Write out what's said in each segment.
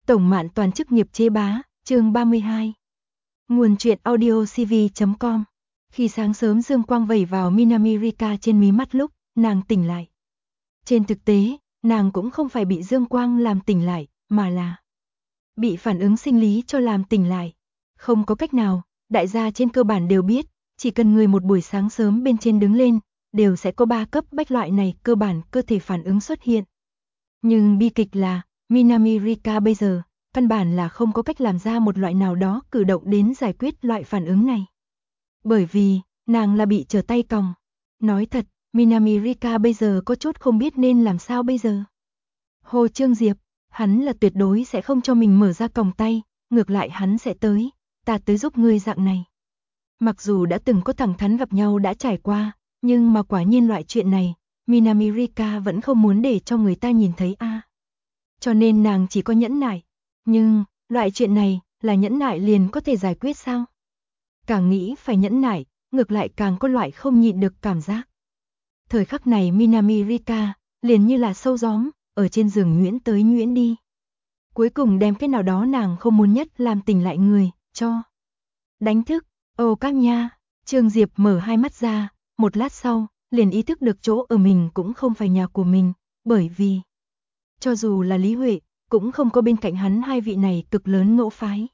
Tổng Mạn Toàn chức nghiệp chế bá, chương 32. Nguồn truyện audiocv.com. Khi sáng sớm dương quang vẩy vào Minami Rika trên mí mắt lúc nàng tỉnh lại. Trên thực tế, nàng cũng không phải bị dương quang làm tỉnh lại, mà là bị phản ứng sinh lý cho làm tỉnh lại. Không có cách nào, đại gia trên cơ bản đều biết, chỉ cần người một buổi sáng sớm bên trên đứng lên, đều sẽ có 3 cấp bách loại này cơ bản cơ thể phản ứng xuất hiện. Nhưng bi kịch là, Minami Rika bây giờ, căn bản là không có cách làm ra một loại nào đó cử động đến giải quyết loại phản ứng này. Bởi vì, nàng là bị trở tay còng. Nói thật, Minami Rika bây giờ có chút không biết nên làm sao bây giờ. Hồ Trương Diệp, hắn là tuyệt đối sẽ không cho mình mở ra còng tay, ngược lại hắn sẽ tới, ta tới giúp ngươi dạng này. Mặc dù đã từng có thẳng thắn gặp nhau đã trải qua, nhưng mà quả nhiên loại chuyện này, Minami Rika vẫn không muốn để cho người ta nhìn thấy a. Cho nên nàng chỉ có nhẫn nại. Nhưng, loại chuyện này, là nhẫn nại liền có thể giải quyết sao? Càng nghĩ phải nhẫn nại, ngược lại càng có loại không nhịn được cảm giác. Thời khắc này Minami Rika, liền như là sâu gióm, ở trên giường nhuyễn tới nhuyễn đi. Cuối cùng đem cái nào đó nàng không muốn nhất làm tỉnh lại người, cho. Đánh thức, ô các nha, Trương Diệp mở hai mắt ra, một lát sau, liền ý thức được chỗ ở mình cũng không phải nhà của mình, bởi vì cho dù là Lý Huệ, cũng không có bên cạnh hắn hai vị này cực lớn ngỗ phái.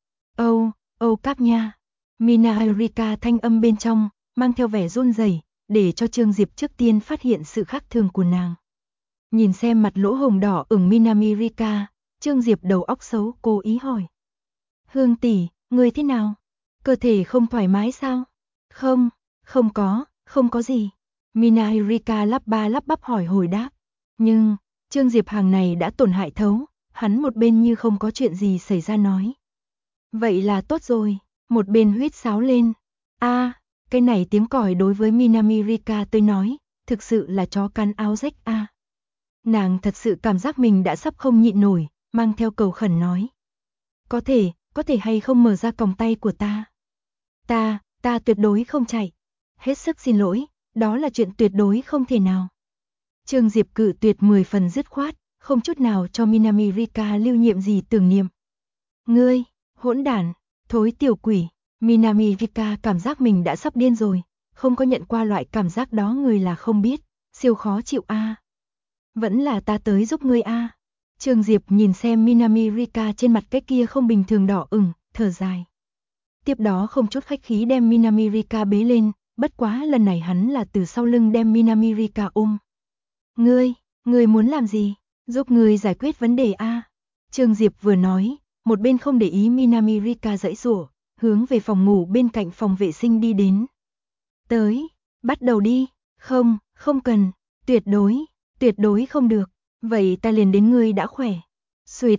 Âu các nha, Minami Rika thanh âm bên trong, mang theo vẻ run rẩy, để cho Trương Diệp trước tiên phát hiện sự khác thường của nàng. Nhìn xem mặt lỗ hồng đỏ ửng Minami Rika, Trương Diệp đầu óc xấu cố ý hỏi. Hương tỷ, người thế nào? Cơ thể không thoải mái sao? Không có gì. Minami Rika lắp ba lắp bắp hỏi hồi đáp. Nhưng, Trương Diệp hàng này đã tổn hại thấu, hắn một bên như không có chuyện gì xảy ra nói. Vậy là tốt rồi, một bên huýt sáo lên. Cái này tiếng còi đối với Minami Rika tôi nói, thực sự là chó cắn áo rách a. Nàng thật sự cảm giác mình đã sắp không nhịn nổi, mang theo cầu khẩn nói. Có thể hay không mở ra còng tay của ta? Ta tuyệt đối không chạy. Hết sức xin lỗi, đó là chuyện tuyệt đối không thể nào. Trương Diệp cự tuyệt 10 phần dứt khoát, không chút nào cho Minami Rika lưu nhiệm gì tưởng niệm. Ngươi, hỗn đản, thối tiểu quỷ, Minami Rika cảm giác mình đã sắp điên rồi, không có nhận qua loại cảm giác đó người là không biết, siêu khó chịu a. Vẫn là ta tới giúp ngươi a. Trương Diệp nhìn xem Minami Rika trên mặt cái kia không bình thường đỏ ửng, thở dài. Tiếp đó không chút khách khí đem Minami Rika bế lên, bất quá lần này hắn là từ sau lưng đem Minami Rika ôm. Ngươi muốn làm gì? Giúp ngươi giải quyết vấn đề a. Trương Diệp vừa nói, một bên không để ý Minami Rika giãy giụa, hướng về phòng ngủ bên cạnh phòng vệ sinh đi đến. Tới, bắt đầu đi. Không cần, tuyệt đối không được. Vậy ta liền đến ngươi đã khỏe. Xuyệt,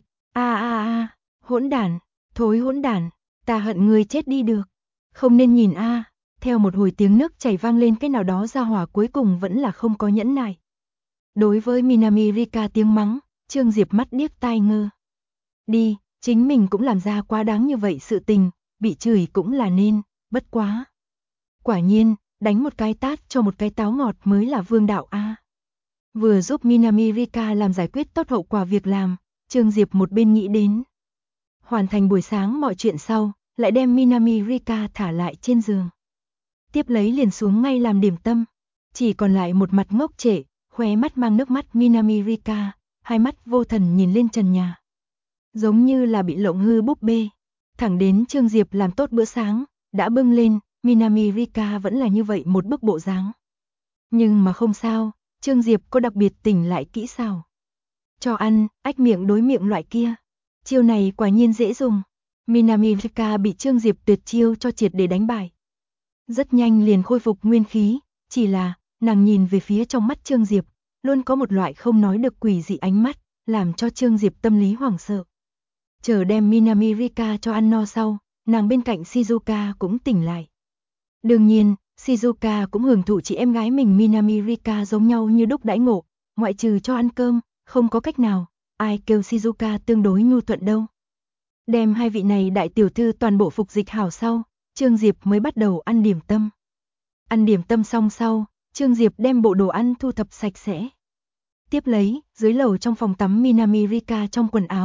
hỗn đản, thối hỗn đản, ta hận ngươi chết đi được. Không nên nhìn a. Theo một hồi tiếng nước chảy vang lên, cái nào đó ra hỏa cuối cùng vẫn là không có nhẫn nại. Đối với Minami Rika tiếng mắng, Trương Diệp mắt điếc tai ngơ. Đi, chính mình cũng làm ra quá đáng như vậy sự tình, bị chửi cũng là nên, bất quá. Quả nhiên, đánh một cái tát cho một cái táo ngọt mới là vương đạo a. Vừa giúp Minami Rika làm giải quyết tốt hậu quả việc làm, Trương Diệp một bên nghĩ đến. Hoàn thành buổi sáng mọi chuyện sau, lại đem Minami Rika thả lại trên giường. Tiếp lấy liền xuống ngay làm điểm tâm, chỉ còn lại một mặt ngốc trệ, khóe mắt mang nước mắt Minami Rika, hai mắt vô thần nhìn lên trần nhà. Giống như là bị lộng hư búp bê. Thẳng đến Trương Diệp làm tốt bữa sáng, đã bưng lên, Minami Rika vẫn là như vậy một bức bộ dáng. Nhưng mà không sao, Trương Diệp có đặc biệt tỉnh lại kỹ xảo. Cho ăn, ách miệng đối miệng loại kia. Chiêu này quả nhiên dễ dùng. Minami Rika bị Trương Diệp tuyệt chiêu cho triệt để đánh bại. Rất nhanh liền khôi phục nguyên khí, chỉ là, nàng nhìn về phía trong mắt Trương Diệp, luôn có một loại không nói được quỷ dị ánh mắt, làm cho Trương Diệp tâm lý hoảng sợ. Chờ đem Minami Rika cho ăn no sau, nàng bên cạnh Shizuka cũng tỉnh lại. Đương nhiên, Shizuka cũng hưởng thụ chị em gái mình Minami Rika giống nhau như đúc đãi ngộ, ngoại trừ cho ăn cơm, không có cách nào, ai kêu Shizuka tương đối nhu thuận đâu. Đem hai vị này đại tiểu thư toàn bộ phục dịch hảo sau, Trương Diệp mới bắt đầu ăn điểm tâm. Ăn điểm tâm xong sau, Trương Diệp đem bộ đồ ăn thu thập sạch sẽ. Tiếp lấy, dưới lầu trong phòng tắm Minami Rika trong quần áo,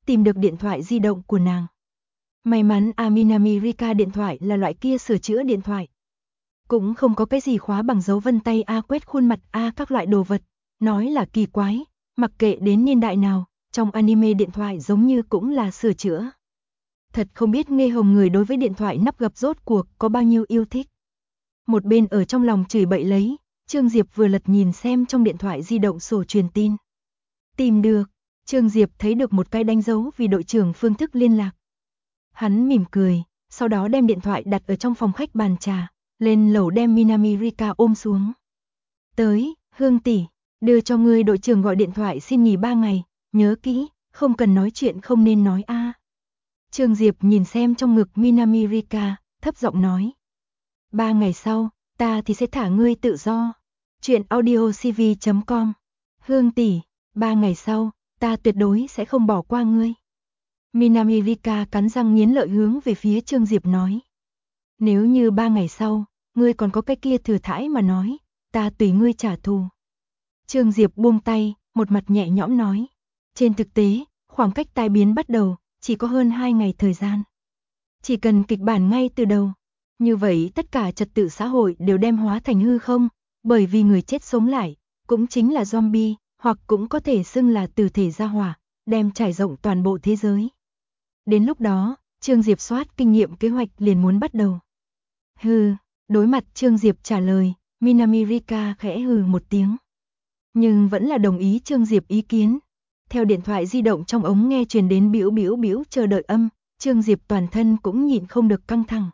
tìm được điện thoại di động của nàng. May mắn Minami Rika điện thoại là loại kia sửa chữa điện thoại. Cũng không có cái gì khóa bằng dấu vân tay quét khuôn mặt các loại đồ vật, nói là kỳ quái, mặc kệ đến niên đại nào, trong anime điện thoại giống như cũng là sửa chữa. Thật không biết Nghe Hồng người đối với điện thoại nắp gập rốt cuộc có bao nhiêu yêu thích. Một bên ở trong lòng chửi bậy lấy, Trương Diệp vừa lật nhìn xem trong điện thoại di động sổ truyền tin. Tìm được, Trương Diệp thấy được một cái đánh dấu vì đội trưởng phương thức liên lạc. Hắn mỉm cười, sau đó đem điện thoại đặt ở trong phòng khách bàn trà, lên lầu đem Minami Rika ôm xuống. Tới, Hương tỷ, đưa cho ngươi đội trưởng gọi điện thoại xin nghỉ 3 ngày, nhớ kỹ, không cần nói chuyện không nên nói Trương Diệp nhìn xem trong ngực Minami Rika, thấp giọng nói. 3 ngày sau, ta thì sẽ thả ngươi tự do. Chuyện audiocv.com. Hương tỷ, 3 ngày sau, ta tuyệt đối sẽ không bỏ qua ngươi. Minami Rika cắn răng nghiến lợi hướng về phía Trương Diệp nói. Nếu như 3 ngày sau, ngươi còn có cái kia thừa thãi mà nói, ta tùy ngươi trả thù. Trương Diệp buông tay, một mặt nhẹ nhõm nói. Trên thực tế, khoảng cách tai biến bắt đầu, chỉ có hơn 2 ngày thời gian. Chỉ cần kịch bản ngay từ đầu. Như vậy tất cả trật tự xã hội đều đem hóa thành hư không, bởi vì người chết sống lại, cũng chính là zombie, hoặc cũng có thể xưng là từ thể ra hỏa, đem trải rộng toàn bộ thế giới. Đến lúc đó, Trương Diệp soát kinh nghiệm kế hoạch liền muốn bắt đầu. Hừ, đối mặt Trương Diệp trả lời, Minami Rika khẽ hừ một tiếng. Nhưng vẫn là đồng ý Trương Diệp ý kiến. Theo điện thoại di động trong ống nghe truyền đến bĩu bĩu bĩu chờ đợi âm, Trương Diệp toàn thân cũng nhịn không được căng thẳng.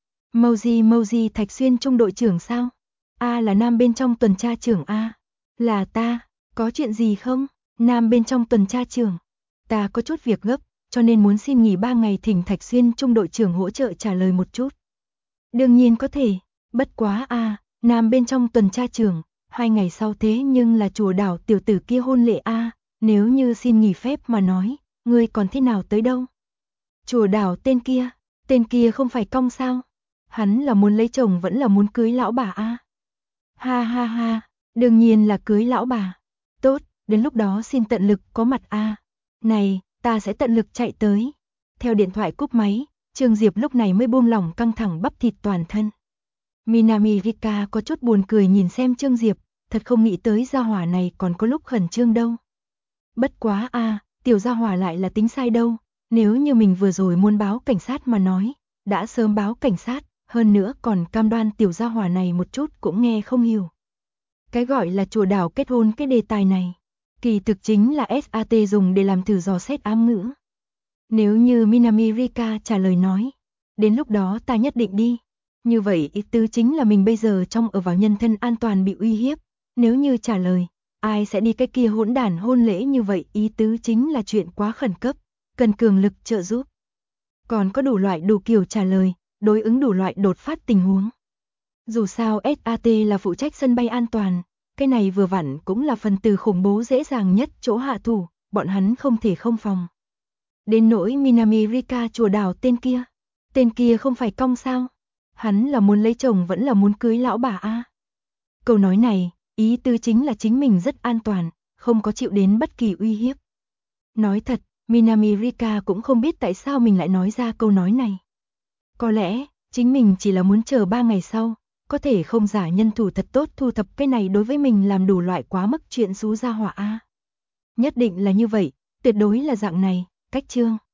Mouji Thạch Xuyên trung đội trưởng sao? Là nam bên trong tuần tra trưởng Là ta, có chuyện gì không? Nam bên trong tuần tra trưởng. Ta có chút việc gấp, cho nên muốn xin nghỉ 3 ngày thỉnh Thạch Xuyên trung đội trưởng hỗ trợ trả lời một chút. Đương nhiên có thể, bất quá nam bên trong tuần tra trưởng, 2 ngày sau thế nhưng là chùa đảo tiểu tử kia hôn lễ nếu như xin nghỉ phép mà nói, ngươi còn thế nào tới đâu? Chùa đảo tên kia không phải cong sao? Hắn là muốn lấy chồng vẫn là muốn cưới lão bà Ha ha ha, đương nhiên là cưới lão bà. Tốt, đến lúc đó xin tận lực có mặt Này, ta sẽ tận lực chạy tới. Theo điện thoại cúp máy, Trương Diệp lúc này mới buông lỏng căng thẳng bắp thịt toàn thân. Minami Rika có chút buồn cười nhìn xem Trương Diệp, thật không nghĩ tới gia hỏa này còn có lúc khẩn trương đâu. Bất quá tiểu gia hỏa lại là tính sai đâu, nếu như mình vừa rồi muốn báo cảnh sát mà nói, đã sớm báo cảnh sát, hơn nữa còn cam đoan tiểu gia hỏa này một chút cũng nghe không hiểu. Cái gọi là chùa đảo kết hôn cái đề tài này, kỳ thực chính là SAT dùng để làm thử dò xét ám ngữ. Nếu như Minami Rika trả lời nói, đến lúc đó ta nhất định đi. Như vậy ý tứ chính là mình bây giờ trong ở vào nhân thân an toàn bị uy hiếp. Nếu như trả lời, ai sẽ đi cái kia hỗn đản hôn lễ như vậy ý tứ chính là chuyện quá khẩn cấp, cần cường lực trợ giúp. Còn có đủ loại đủ kiểu trả lời, đối ứng đủ loại đột phát tình huống. Dù sao SAT là phụ trách sân bay an toàn, cái này vừa vặn cũng là phần tử khủng bố dễ dàng nhất chỗ hạ thủ, bọn hắn không thể không phòng. Đến nỗi Minami Rika chùa đảo tên kia không phải cong sao? Hắn là muốn lấy chồng vẫn là muốn cưới lão bà Câu nói này, ý tứ chính là chính mình rất an toàn, không có chịu đến bất kỳ uy hiếp. Nói thật, Minami Rika cũng không biết tại sao mình lại nói ra câu nói này. Có lẽ, chính mình chỉ là muốn chờ 3 ngày sau, có thể không giả nhân thủ thật tốt thu thập cái này đối với mình làm đủ loại quá mức chuyện xú gia hỏa Nhất định là như vậy, tuyệt đối là dạng này, cách chương.